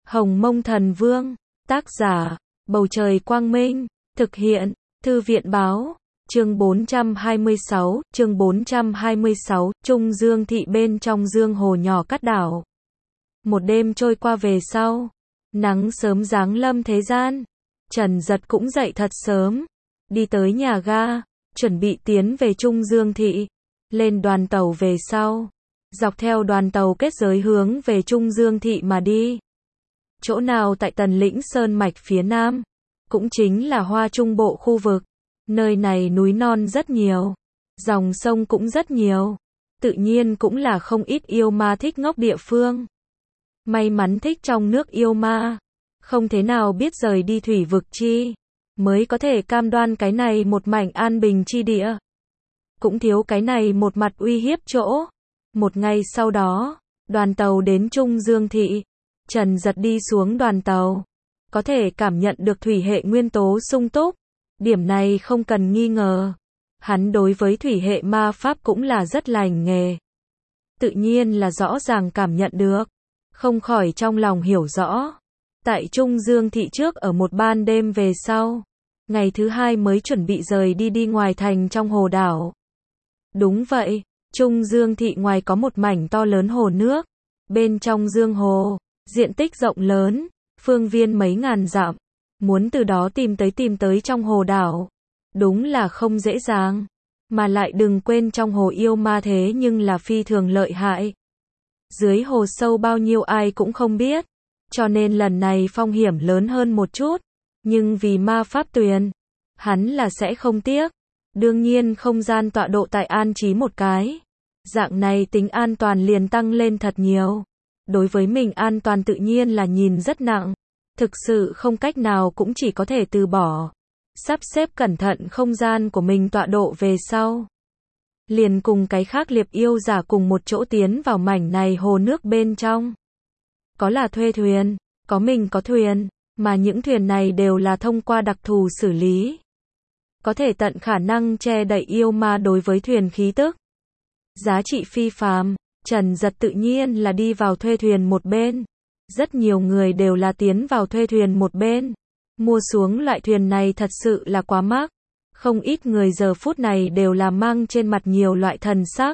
Hồng Mông Thần Vương, tác giả, Bầu Trời Quang Minh, thực hiện, Thư viện Báo, chương 426, Trung Dương Thị bên trong dương hồ nhỏ Cát Đảo. Một đêm trôi qua về sau, nắng sớm giáng lâm thế gian, Trần Dật cũng dậy thật sớm, đi tới nhà ga, chuẩn bị tiến về Trung Dương Thị, lên đoàn tàu về sau, dọc theo đoàn tàu kết giới hướng về Trung Dương Thị mà đi. Chỗ nào tại Tần Lĩnh Sơn Mạch phía Nam, cũng chính là Hoa Trung Bộ khu vực, nơi này núi non rất nhiều, dòng sông cũng rất nhiều, tự nhiên cũng là không ít yêu ma thích ngốc địa phương. May mắn thích trong nước yêu ma, không thế nào biết rời đi thủy vực chi, mới có thể cam đoan cái này một mảnh an bình chi địa. Cũng thiếu cái này một mặt uy hiếp chỗ. Một ngày sau đó, đoàn tàu đến Trung Dương Thị, Trần Dật đi xuống đoàn tàu, có thể cảm nhận được thủy hệ nguyên tố sung túc, điểm này không cần nghi ngờ. Hắn đối với thủy hệ ma pháp cũng là rất lành nghề. Tự nhiên là rõ ràng cảm nhận được, không khỏi trong lòng hiểu rõ. Tại Trung Dương Thị trước ở một ban đêm về sau, ngày thứ hai mới chuẩn bị rời đi ngoài thành trong hồ đảo. Đúng vậy, Trung Dương Thị ngoài có một mảnh to lớn hồ nước, bên trong dương hồ, diện tích rộng lớn, phương viên mấy ngàn dặm, muốn từ đó tìm tới trong hồ đảo, đúng là không dễ dàng, mà lại đừng quên trong hồ yêu ma thế nhưng là phi thường lợi hại. Dưới hồ sâu bao nhiêu ai cũng không biết, cho nên lần này phong hiểm lớn hơn một chút, nhưng vì ma pháp tuyền, hắn là sẽ không tiếc. Đương nhiên không gian tọa độ tại an trí một cái, dạng này tính an toàn liền tăng lên thật nhiều. Đối với mình an toàn tự nhiên là nhìn rất nặng, thực sự không cách nào cũng chỉ có thể từ bỏ. Sắp xếp cẩn thận không gian của mình tọa độ về sau, liền cùng cái khác liệp yêu giả cùng một chỗ tiến vào mảnh này hồ nước bên trong. Có là thuê thuyền, có mình có thuyền, mà những thuyền này đều là thông qua đặc thù xử lý, có thể tận khả năng che đậy yêu ma đối với thuyền khí tức. Giá trị phi phàm, Trần Dật tự nhiên là đi vào thuê thuyền một bên. Rất nhiều người đều là tiến vào thuê thuyền một bên. Mua xuống loại thuyền này thật sự là quá mắc. Không ít người giờ phút này đều là mang trên mặt nhiều loại thần sắc.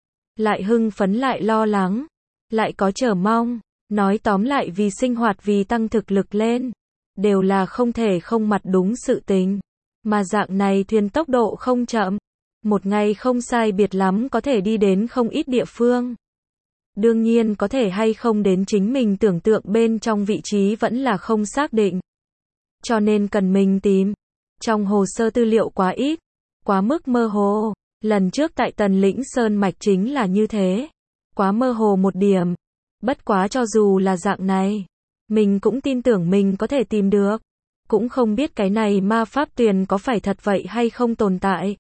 Lại hưng phấn lại lo lắng, lại có chờ mong. Nói tóm lại vì sinh hoạt vì tăng thực lực lên, đều là không thể không mặt đúng sự tình. Mà dạng này thuyền tốc độ không chậm, một ngày không sai biệt lắm có thể đi đến không ít địa phương. Đương nhiên có thể hay không đến chính mình tưởng tượng bên trong vị trí vẫn là không xác định. Cho nên cần mình tìm. Trong hồ sơ tư liệu quá ít, quá mức mơ hồ. Lần trước tại Tần Lĩnh Sơn Mạch chính là như thế. Quá mơ hồ một điểm. Bất quá cho dù là dạng này, mình cũng tin tưởng mình có thể tìm được. Cũng không biết cái này ma pháp tuyền có phải thật vậy hay không tồn tại.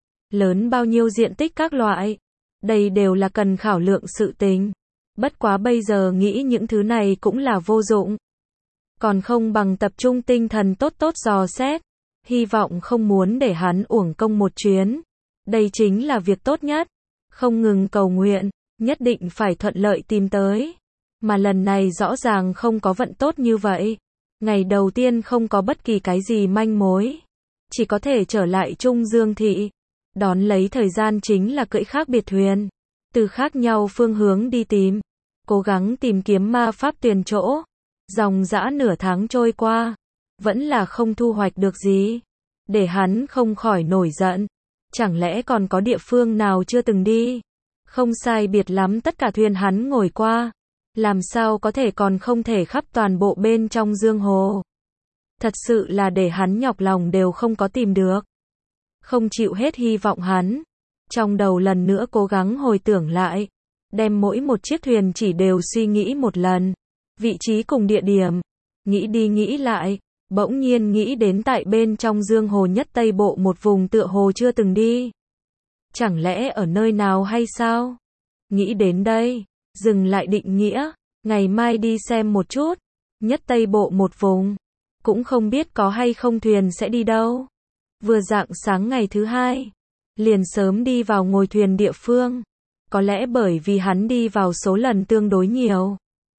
Lớn bao nhiêu diện tích các loại. Đây đều là cần khảo lượng sự tình. Bất quá bây giờ nghĩ những thứ này cũng là vô dụng. Còn không bằng tập trung tinh thần tốt dò xét. Hy vọng không muốn để hắn uổng công một chuyến. Đây chính là việc tốt nhất. Không ngừng cầu nguyện, nhất định phải thuận lợi tìm tới. Mà lần này rõ ràng không có vận tốt như vậy. Ngày đầu tiên không có bất kỳ cái gì manh mối. Chỉ có thể trở lại Trung Dương Thị. Đón lấy thời gian chính là cưỡi khác biệt thuyền. Từ khác nhau phương hướng đi tìm. Cố gắng tìm kiếm ma pháp tuyền chỗ. Dòng dã nửa tháng trôi qua. Vẫn là không thu hoạch được gì. Để hắn không khỏi nổi giận. Chẳng lẽ còn có địa phương nào chưa từng đi? Không sai biệt lắm tất cả thuyền hắn ngồi qua. Làm sao có thể còn không thể khắp toàn bộ bên trong dương hồ. Thật sự là để hắn nhọc lòng đều không có tìm được. Không chịu hết hy vọng hắn. Trong đầu lần nữa cố gắng hồi tưởng lại. Đem mỗi một chiếc thuyền chỉ đều suy nghĩ một lần. Vị trí cùng địa điểm. Nghĩ đi nghĩ lại. Bỗng nhiên nghĩ đến tại bên trong dương hồ nhất Tây Bộ một vùng tựa hồ chưa từng đi. Chẳng lẽ ở nơi nào hay sao? Nghĩ đến đây. Dừng lại định nghĩa, ngày mai đi xem một chút, nhất Tây Bộ một vùng, cũng không biết có hay không thuyền sẽ đi đâu. Vừa rạng sáng ngày thứ hai, liền sớm đi vào ngồi thuyền địa phương, có lẽ bởi vì hắn đi vào số lần tương đối nhiều.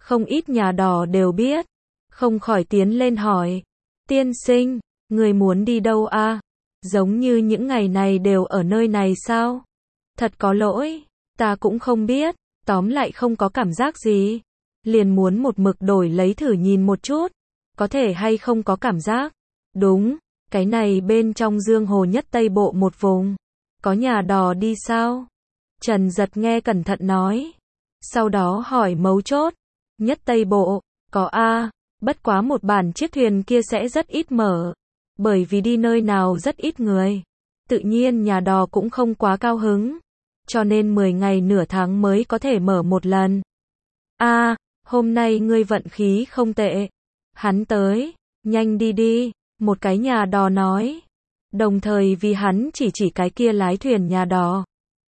Không ít nhà đò đều biết, không khỏi tiến lên hỏi. Tiên sinh, người muốn đi đâu à? Giống như những ngày này đều ở nơi này sao? Thật có lỗi, ta cũng không biết, tóm lại không có cảm giác gì. Liền muốn một mực đổi lấy thử nhìn một chút, có thể hay không có cảm giác. Đúng, cái này bên trong Dương Hồ Nhất Tây Bộ một vùng, có nhà đò đi sao? Trần Giật nghe cẩn thận nói, sau đó hỏi mấu chốt. Nhất Tây Bộ, có a, bất quá một bản chiếc thuyền kia sẽ rất ít mở, bởi vì đi nơi nào rất ít người. Tự nhiên nhà đò cũng không quá cao hứng, cho nên 10 ngày nửa tháng mới có thể mở một lần. A, hôm nay ngươi vận khí không tệ. Hắn tới, nhanh đi đi, một cái nhà đò nói. Đồng thời vì hắn chỉ cái kia lái thuyền nhà đò.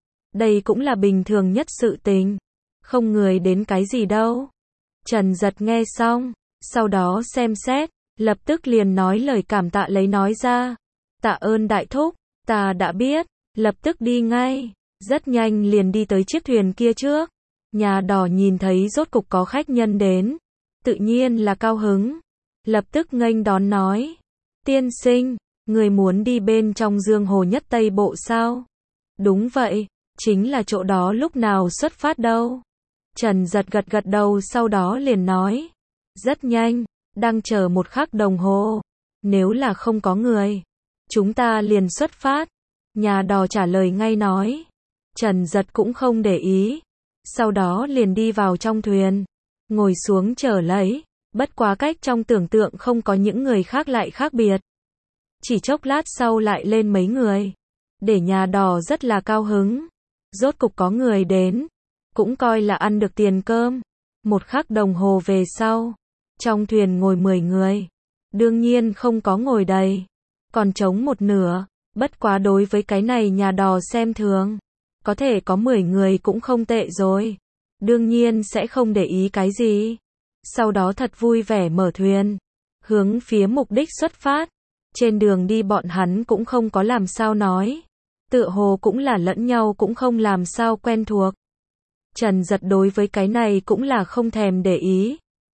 Đây cũng là bình thường nhất sự tình, không người đến cái gì đâu. Trần Giật nghe xong, sau đó xem xét, lập tức liền nói lời cảm tạ lấy nói ra. Tạ ơn đại thúc, ta đã biết, lập tức đi ngay. Rất nhanh liền đi tới chiếc thuyền kia trước. Nhà đò nhìn thấy rốt cục có khách nhân đến, tự nhiên là cao hứng, lập tức nghênh đón nói. Tiên sinh, người muốn đi bên trong Dương Hồ Nhất Tây Bộ sao? Đúng vậy, chính là chỗ đó, lúc nào xuất phát đâu? Trần Giật gật đầu, sau đó liền nói. Rất nhanh, đang chờ một khắc đồng hồ. Nếu là không có người, chúng ta liền xuất phát. Nhà đò trả lời ngay nói. Trần Giật cũng không để ý, sau đó liền đi vào trong thuyền, ngồi xuống chờ lấy. Bất quá cách trong tưởng tượng không có những người khác lại khác biệt. Chỉ chốc lát sau lại lên mấy người, để nhà đò rất là cao hứng. Rốt cục có người đến, cũng coi là ăn được tiền cơm. Một khắc đồng hồ về sau, trong thuyền ngồi 10 người. Đương nhiên không có ngồi đầy, còn trống một nửa. Bất quá đối với cái này nhà đò xem thường, có thể có 10 người cũng không tệ rồi. Đương nhiên sẽ không để ý cái gì. Sau đó thật vui vẻ mở thuyền, hướng phía mục đích xuất phát. Trên đường đi bọn hắn cũng không có làm sao nói, tựa hồ cũng là lẫn nhau cũng không làm sao quen thuộc. Trần Giật đối với cái này cũng là không thèm để ý.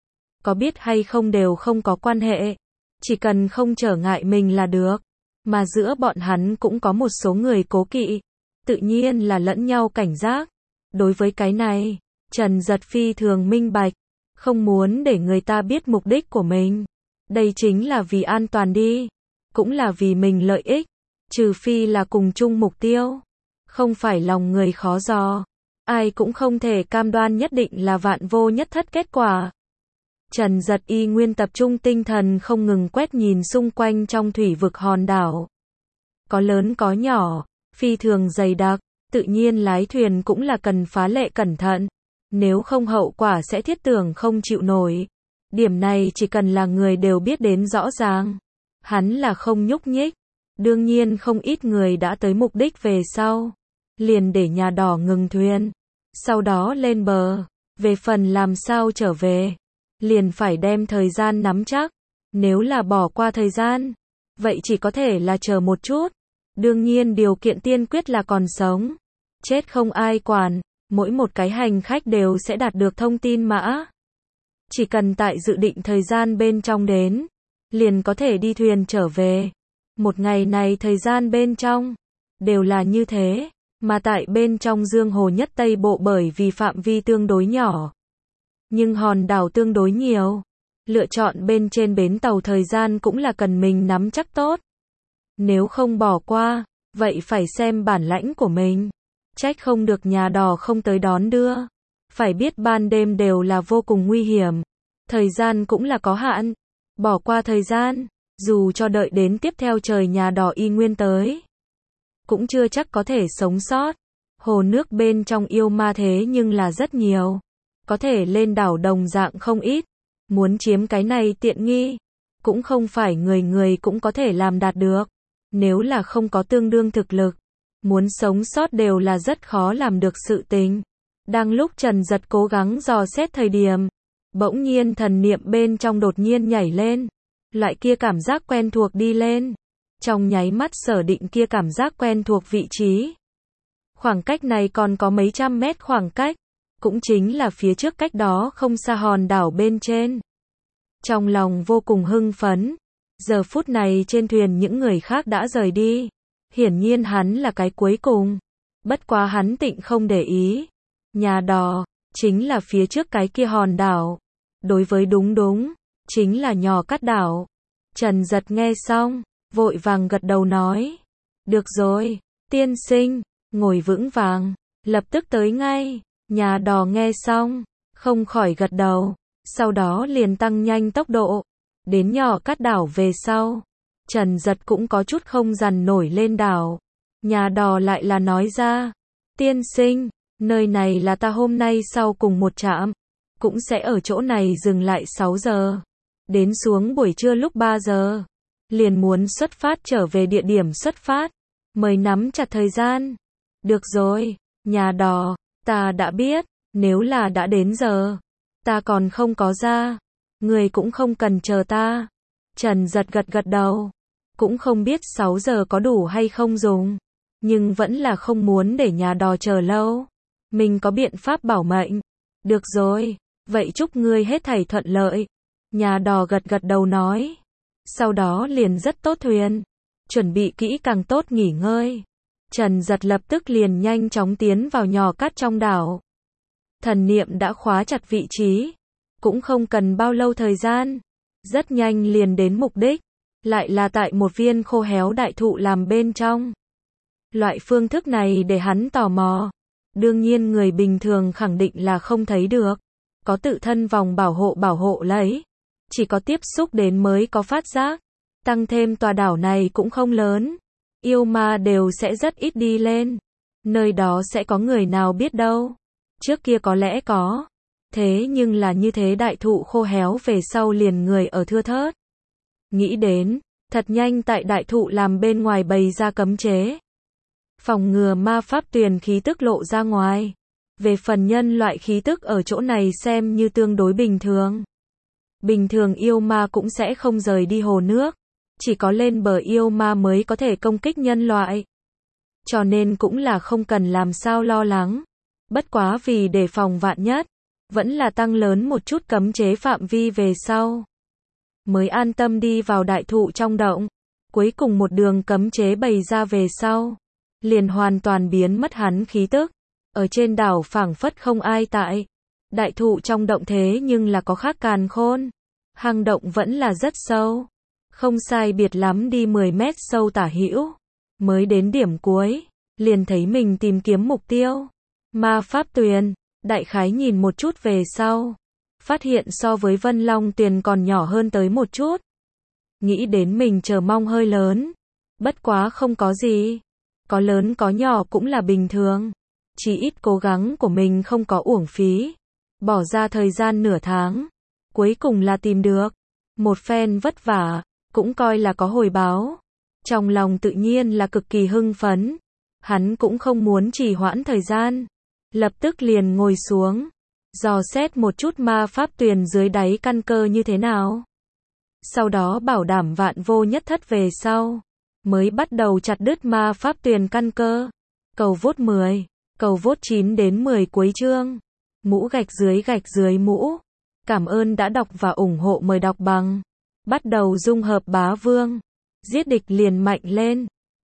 Có biết hay không đều không có quan hệ, chỉ cần không trở ngại mình là được. Mà giữa bọn hắn cũng có một số người cố kỵ, tự nhiên là lẫn nhau cảnh giác. Đối với cái này, Trần Giật phi thường minh bạch, không muốn để người ta biết mục đích của mình. Đây chính là vì an toàn đi, cũng là vì mình lợi ích, trừ phi là cùng chung mục tiêu, không phải lòng người khó dò. Ai cũng không thể cam đoan nhất định là vạn vô nhất thất kết quả. Trần Giật y nguyên tập trung tinh thần không ngừng quét nhìn xung quanh trong thủy vực hòn đảo. Có lớn có nhỏ, phi thường dày đặc, tự nhiên lái thuyền cũng là cần phá lệ cẩn thận. Nếu không hậu quả sẽ thiết tưởng không chịu nổi. Điểm này chỉ cần là người đều biết đến rõ ràng. Hắn là không nhúc nhích. Đương nhiên không ít người đã tới mục đích về sau, liền để nhà đò ngừng thuyền, sau đó lên bờ. Về phần làm sao trở về, liền phải đem thời gian nắm chắc. Nếu là bỏ qua thời gian, vậy chỉ có thể là chờ một chút. Đương nhiên điều kiện tiên quyết là còn sống. Chết không ai quản, mỗi một cái hành khách đều sẽ đạt được thông tin mã. Chỉ cần tại dự định thời gian bên trong đến, liền có thể đi thuyền trở về. Một ngày này thời gian bên trong, đều là như thế. Mà tại bên trong Dương Hồ Nhất Tây Bộ bởi vì phạm vi tương đối nhỏ, nhưng hòn đảo tương đối nhiều, lựa chọn bên trên bến tàu thời gian cũng là cần mình nắm chắc tốt. Nếu không bỏ qua, vậy phải xem bản lãnh của mình. Trách không được nhà đò không tới đón đưa. Phải biết ban đêm đều là vô cùng nguy hiểm. Thời gian cũng là có hạn. Bỏ qua thời gian, dù cho đợi đến tiếp theo trời nhà đò y nguyên tới, cũng chưa chắc có thể sống sót. Hồ nước bên trong yêu ma thế nhưng là rất nhiều. Có thể lên đảo đồng dạng không ít. Muốn chiếm cái này tiện nghi, cũng không phải người người cũng có thể làm đạt được. Nếu là không có tương đương thực lực, muốn sống sót đều là rất khó làm được sự tình. Đang lúc Trần Giật cố gắng dò xét thời điểm, bỗng nhiên thần niệm bên trong đột nhiên nhảy lên. Loại kia cảm giác quen thuộc đi lên. Trong nháy mắt sở định kia cảm giác quen thuộc vị trí. Khoảng cách này còn có mấy trăm mét khoảng cách. cũng chính là phía trước cách đó không xa hòn đảo bên trên. Trong lòng vô cùng hưng phấn, giờ phút này trên thuyền những người khác đã rời đi, hiển nhiên hắn là cái cuối cùng. Bất quá hắn tịnh không để ý. Nhà đò, chính là phía trước cái kia hòn đảo. Đối với đúng, chính là Nhỏ Cát Đảo. Trần Giật nghe xong, vội vàng gật đầu nói. Được rồi, tiên sinh, ngồi vững vàng, lập tức tới ngay. Nhà đò nghe xong, không khỏi gật đầu, sau đó liền tăng nhanh tốc độ. Đến Nhỏ Cát Đảo về sau, Trần Giật cũng có chút không dằn nổi lên đảo. Nhà đò lại là nói ra, tiên sinh, nơi này là ta hôm nay sau cùng một trạm, cũng sẽ ở chỗ này dừng lại 6 giờ. Đến xuống buổi trưa lúc 3 giờ, liền muốn xuất phát trở về địa điểm xuất phát, mời nắm chặt thời gian. Được rồi, nhà đò, ta đã biết, nếu là đã đến giờ, ta còn không có ra, người cũng không cần chờ ta. Trần Giật gật đầu, cũng không biết 6 giờ có đủ hay không dùng, nhưng vẫn là không muốn để nhà đò chờ lâu. Mình có biện pháp bảo mệnh. Được rồi, vậy chúc ngươi hết thảy thuận lợi. Nhà đò gật đầu nói. Sau đó liền rất tốt thuyền, chuẩn bị kỹ càng tốt nghỉ ngơi. Trần Giật lập tức liền nhanh chóng tiến vào Nhỏ Cát trong đảo. Thần niệm đã khóa chặt vị trí, cũng không cần bao lâu thời gian, rất nhanh liền đến mục đích, lại là tại một viên khô héo đại thụ làm bên trong. Loại phương thức này để hắn tò mò, đương nhiên người bình thường khẳng định là không thấy được, có tự thân vòng bảo hộ lấy, chỉ có tiếp xúc đến mới có phát giác, tăng thêm tòa đảo này cũng không lớn, yêu ma đều sẽ rất ít đi lên, nơi đó sẽ có người nào biết đâu, trước kia có lẽ có, thế nhưng là như thế đại thụ khô héo về sau liền người ở thưa thớt. Nghĩ đến, thật nhanh tại đại thụ làm bên ngoài bày ra cấm chế, phòng ngừa ma pháp tuyền khí tức lộ ra ngoài. Về phần nhân loại khí tức ở chỗ này xem như tương đối bình thường. Bình thường yêu ma cũng sẽ không rời đi hồ nước, chỉ có lên bờ yêu ma mới có thể công kích nhân loại. Cho nên cũng là không cần làm sao lo lắng. Bất quá vì đề phòng vạn nhất, vẫn là tăng lớn một chút cấm chế phạm vi về sau. Mới an tâm đi vào đại thụ trong động. Cuối cùng một đường cấm chế bày ra về sau, liền hoàn toàn biến mất hắn khí tức. Ở trên đảo phảng phất không ai tại. Đại thụ trong động thế nhưng là có khác càn khôn. Hang động vẫn là rất sâu. Không sai biệt lắm đi 10 mét sâu tả hữu. Mới đến điểm cuối, liền thấy mình tìm kiếm mục tiêu. Ma pháp tuyền, đại khái nhìn một chút về sau. Phát hiện so với Vân Long tuyền còn nhỏ hơn tới một chút. Nghĩ đến mình chờ mong hơi lớn. Bất quá không có gì. Có lớn có nhỏ cũng là bình thường. Chỉ ít cố gắng của mình không có uổng phí. Bỏ ra thời gian nửa tháng. Cuối cùng là tìm được. Một phen vất vả, cũng coi là có hồi báo. Trong lòng tự nhiên là cực kỳ hưng phấn. Hắn cũng không muốn trì hoãn thời gian. Lập tức liền ngồi xuống. Dò xét một chút ma pháp tuyền dưới đáy căn cơ như thế nào. Sau đó bảo đảm vạn vô nhất thất về sau. Mới bắt đầu chặt đứt ma pháp tuyền căn cơ. Cầu vốt 10. Cầu vốt 9 đến 10 cuối chương. Mũ gạch dưới mũ. Cảm ơn đã đọc và ủng hộ, mời đọc bằng. Bắt đầu dung hợp bá vương. Giết địch liền mạnh lên.